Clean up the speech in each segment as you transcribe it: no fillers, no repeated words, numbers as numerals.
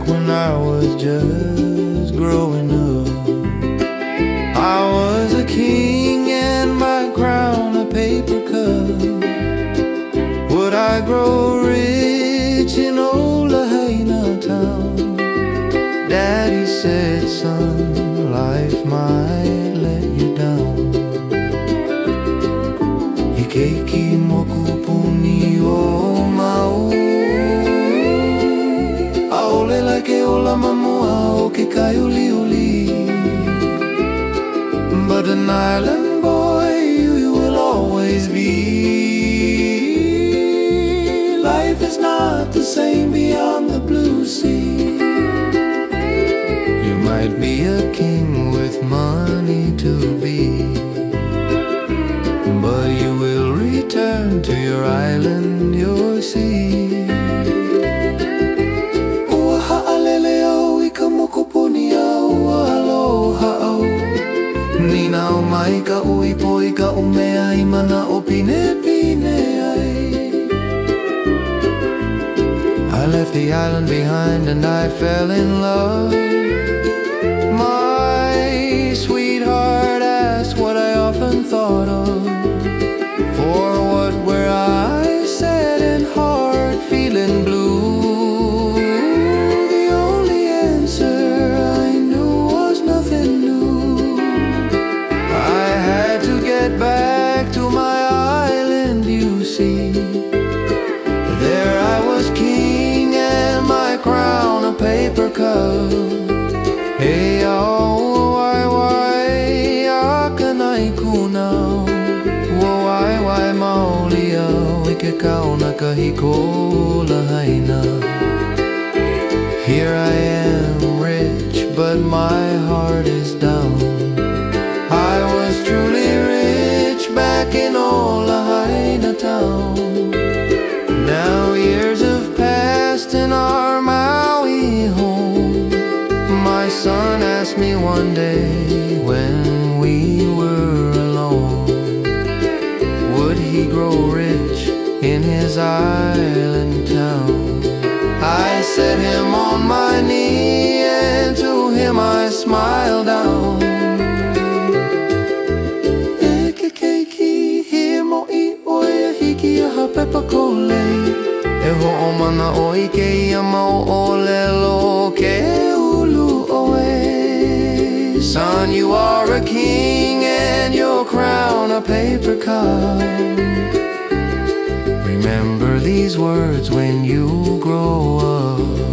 when I was just growing up. I was a king and my crown a paper cup. Would I grow rich in old Lahaina town? Daddy said, son, life might let you down. Hikeiki moku puni o mau, aole la ke ola mamua o ke kaiuliuli. But an island boy you will always be. Life is not the same beyond the blue sea. You might be a king with money to be, but you will return to your island, your sea. Ua ha'alele au I ka mokopuni au aloha au. Nina o mai ka uipo I ka umea I mana o pine pine ai. I left the island behind and I fell in love. My sweetheart asked what I often thought of. For what were I sad and heart feeling blue? The only answer I knew was nothing new. I had to get back to my island, you see. There I was king and my crown a paper cup. Hey, oh, why, akanai kuna. Why, maulia, wike kauna kahiko Lahaina. Here I am, rich, but my heart is down. I was truly rich back in old Lahaina town. Now years have passed in our Maui home. My son asked me one day when we were alone, would he grow rich in his island town? I set him on my knee and to him I smiled down. Eke keiki he mo'i oia hiki aha pepa kole. E ho'o mana o ike ia mau o lelo ke ulu oe. Son, you are a king and your crown a paper cup. Remember these words when you grow up.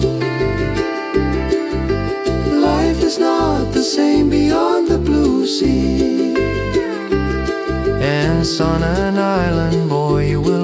Life is not the same beyond the blue sea. And son, an island boy you will